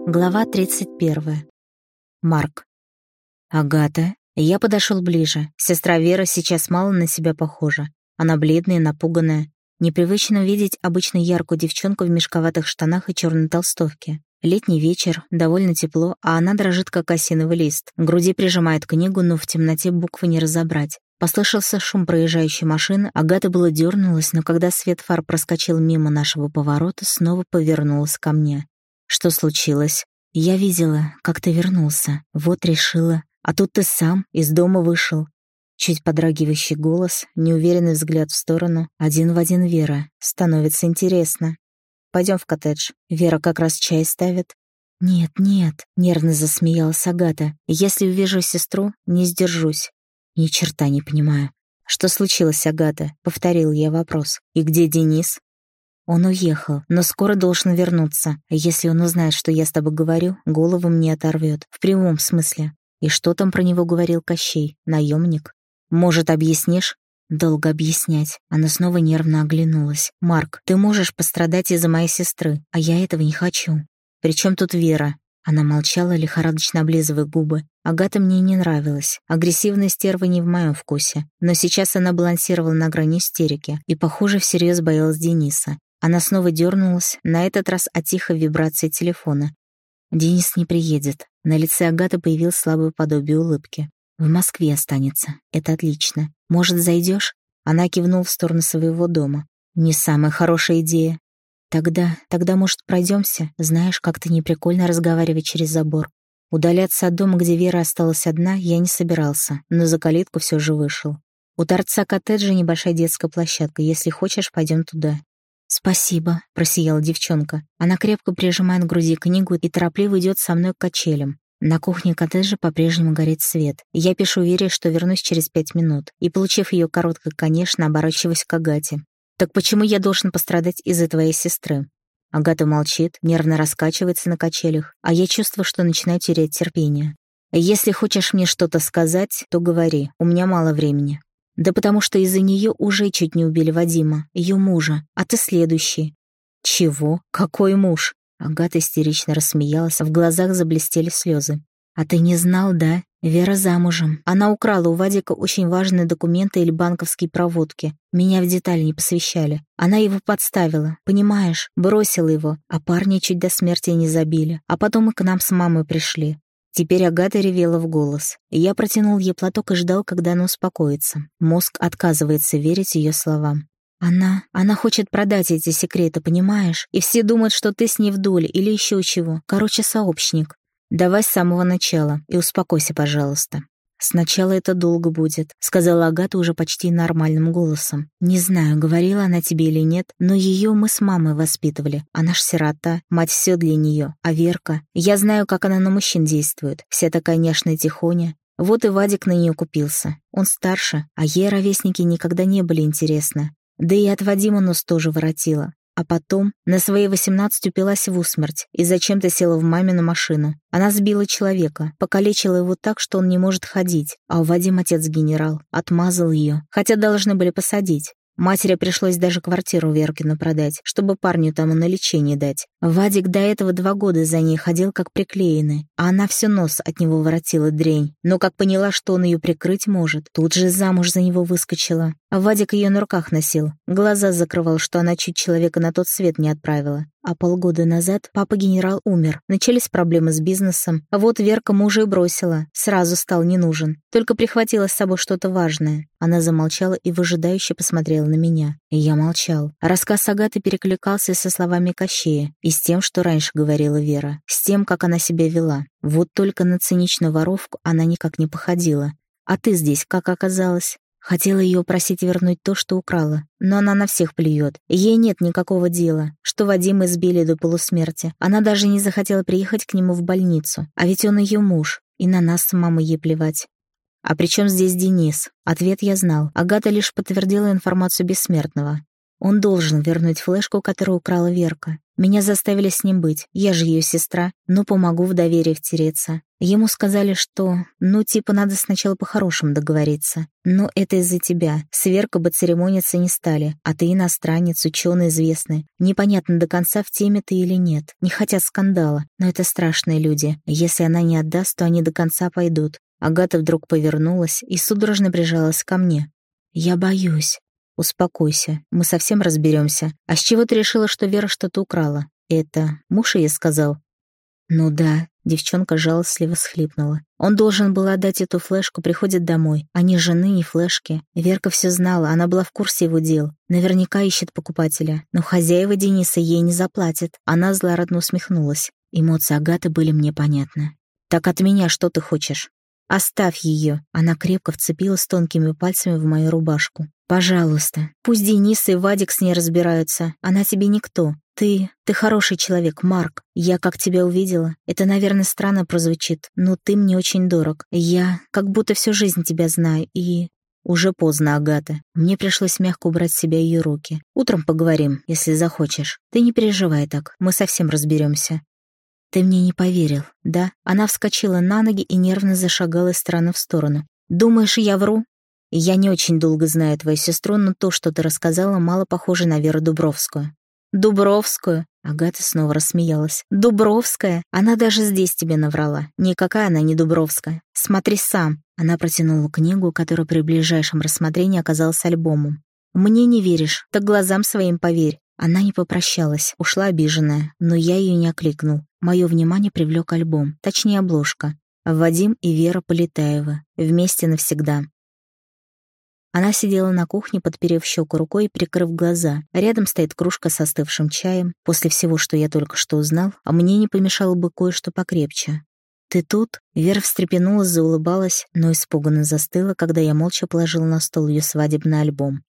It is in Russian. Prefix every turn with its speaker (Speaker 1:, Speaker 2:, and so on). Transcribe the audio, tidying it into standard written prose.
Speaker 1: Глава 31. Марк. Агата. Я подошел ближе. Сестра Вера сейчас мало на себя похожа. Она бледная, напуганная. Непривычно видеть обычно яркую девчонку в мешковатых штанах и черной толстовке. Летний вечер, довольно тепло, а она дрожит, как осиновый лист. К груди прижимает книгу, но в темноте буквы не разобрать. Послышался шум проезжающей машины, Агата было дернулась, но когда свет фар проскочил мимо нашего поворота, снова повернулась ко мне. «Что случилось?» «Я видела, как ты вернулся. Вот решила. А тут ты сам из дома вышел». Чуть подрагивающий голос, неуверенный взгляд в сторону. Один в один Вера. Становится интересно. «Пойдем в коттедж. Вера как раз чай ставит». «Нет, нет», — нервно засмеялась Агата. «Если увижу сестру, не сдержусь». «Ни черта не понимаю». «Что случилось, Агата?» — повторил я вопрос. «И где Денис?» «Он уехал, но скоро должен вернуться. Если он узнает, что я с тобой говорю, голову мне оторвет. В прямом смысле. И что там про него говорил Кощей? Наемник? Может, объяснишь?» «Долго объяснять». Она снова нервно оглянулась. «Марк, ты можешь пострадать из-за моей сестры, а я этого не хочу». «При чем тут Вера?» Она молчала, лихорадочно облизывая губы. Агата мне не нравилась. Агрессивная стерва не в моем вкусе. Но сейчас она балансировала на грани истерики и, похоже, всерьез боялась Дениса. Она снова дернулась, на этот раз от тихой вибрации телефона. «Денис не приедет». На лице Агаты появилось слабое подобие улыбки. «В Москве останется. Это отлично. Может, зайдешь?» Она кивнула в сторону своего дома. «Не самая хорошая идея». Тогда, может, пройдемся? Знаешь, как-то неприкольно разговаривать через забор». Удаляться от дома, где Вера осталась одна, я не собирался, но за калитку все же вышел. У торца коттеджа небольшая детская площадка. Если хочешь, пойдем туда. «Спасибо», — просияла девчонка. Она крепко прижимает к груди книгу и торопливо идет со мной к качелям. На кухне коттеджа по-прежнему горит свет. Я пишу Вере, что вернусь через 5 минут. И, получив ее короткое «конечно», оборачиваюсь к Агате. «Так почему я должен пострадать из-за твоей сестры?» Агата молчит, нервно раскачивается на качелях, а я чувствую, что начинаю терять терпение. «Если хочешь мне что-то сказать, то говори. У меня мало времени». «Да потому что из-за нее уже чуть не убили Вадима, ее мужа, а ты следующий». «Чего? Какой муж?» Агата истерично рассмеялась, а в глазах заблестели слезы. «А ты не знал, да? Вера замужем. Она украла у Вадика очень важные документы или банковские проводки. Меня в детали не посвящали. Она его подставила, понимаешь? Бросила его, а парни чуть до смерти не забили. А потом и к нам с мамой пришли». Теперь Агата ревела в голос. Я протянул ей платок и ждал, когда она успокоится. Мозг отказывается верить ее словам. Она хочет продать эти секреты, понимаешь? И все думают, что ты с ней в доле или еще чего. Короче, сообщник. Давай с самого начала и успокойся, пожалуйста. «Сначала это долго будет», — сказала Агата уже почти нормальным голосом. «Не знаю, говорила она тебе или нет, но ее мы с мамой воспитывали. Она ж сирота, мать все для нее. А Верка? Я знаю, как она на мужчин действует. Вся такая няшная тихоня. Вот и Вадик на нее купился. Он старше, а ей ровесники никогда не были интересны. Да и от Вадима нос тоже воротила. А потом на свои 18 упилась в усмерть и зачем-то села в мамину машину. Она сбила человека, покалечила его так, что он не может ходить. А у Вадима отец генерал, отмазал ее, хотя должны были посадить. Матери пришлось даже квартиру Веркину продать, чтобы парню тому на лечение дать. Вадик до этого 2 года за ней ходил как приклеенный, а она все нос от него воротила дрянь. Но как поняла, что он ее прикрыть может, тут же замуж за него выскочила. А Вадик ее на руках носил, глаза закрывал, что она чуть человека на тот свет не отправила. А полгода назад папа-генерал умер, начались проблемы с бизнесом, а вот Верка мужа и бросила, сразу стал не нужен, только прихватила с собой что-то важное. Она замолчала и выжидающе посмотрела на меня. И я молчал. Рассказ Агаты перекликался со словами Кощея и с тем, что раньше говорила Вера, с тем, как она себя вела. Вот только на циничную воровку она никак не походила. «А ты здесь как оказалась?» Хотела ее просить вернуть то, что украла, но она на всех плюет. Ей нет никакого дела, что Вадима избили до полусмерти. Она даже не захотела приехать к нему в больницу, а ведь он ее муж, и на нас с мамой ей плевать. «А при чем здесь Денис?» Ответ я знал. Агата лишь подтвердила информацию Бессмертного. Он должен вернуть флешку, которую украла Верка. Меня заставили с ним быть, я же ее сестра, но помогу в доверие втереться. Ему сказали, что, надо сначала по-хорошему договориться. Но это из-за тебя. С Веркой бы церемониться не стали, а ты иностранец, ученый известный. Непонятно до конца, в теме ты или нет. Не хотят скандала, но это страшные люди. Если она не отдаст, то они до конца пойдут. Агата вдруг повернулась и судорожно прижалась ко мне. «Я боюсь». «Успокойся, мы совсем разберемся. А с чего ты решила, что Вера что-то украла? Это муж ей сказал?» «Ну да», — девчонка жалостливо всхлипнула. «Он должен был отдать эту флешку, приходит домой. А ни жены, ни флешки. Верка все знала, она была в курсе его дел. Наверняка ищет покупателя. Но хозяева Дениса ей не заплатят». Она злорадно усмехнулась. Эмоции Агаты были мне понятны. «Так от меня что ты хочешь?» «Оставь ее!» Она крепко вцепилась тонкими пальцами в мою рубашку. «Пожалуйста, пусть Денис и Вадик с ней разбираются. Она тебе никто. Ты хороший человек, Марк. Я как тебя увидела. Это, наверное, странно прозвучит, но ты мне очень дорог. Я как будто всю жизнь тебя знаю и...» «Уже поздно, Агата. Мне пришлось мягко убрать с себя ее руки. Утром поговорим, если захочешь. Ты не переживай так, мы совсем разберемся». «Ты мне не поверил, да?» Она вскочила на ноги и нервно зашагала из стороны в сторону. «Думаешь, я вру?» «Я не очень долго знаю твою сестру, но то, что ты рассказала, мало похоже на Веру Дубровскую». «Дубровскую?» Агата снова рассмеялась. «Дубровская? Она даже здесь тебе наврала. Никакая она не Дубровская. Смотри сам». Она протянула книгу, которая при ближайшем рассмотрении оказалась альбомом. «Мне не веришь? Так глазам своим поверь». Она не попрощалась, ушла обиженная, но я ее не окликнул. Мое внимание привлек альбом, точнее обложка. Вадим и Вера Полетаева. Вместе навсегда. Она сидела на кухне, подперев щеку рукой и прикрыв глаза. Рядом стоит кружка с остывшим чаем. После всего, что я только что узнал, а мне не помешало бы кое-что покрепче. «Ты тут?» Вера встрепенулась, заулыбалась, но испуганно застыла, когда я молча положил на стол ее свадебный альбом.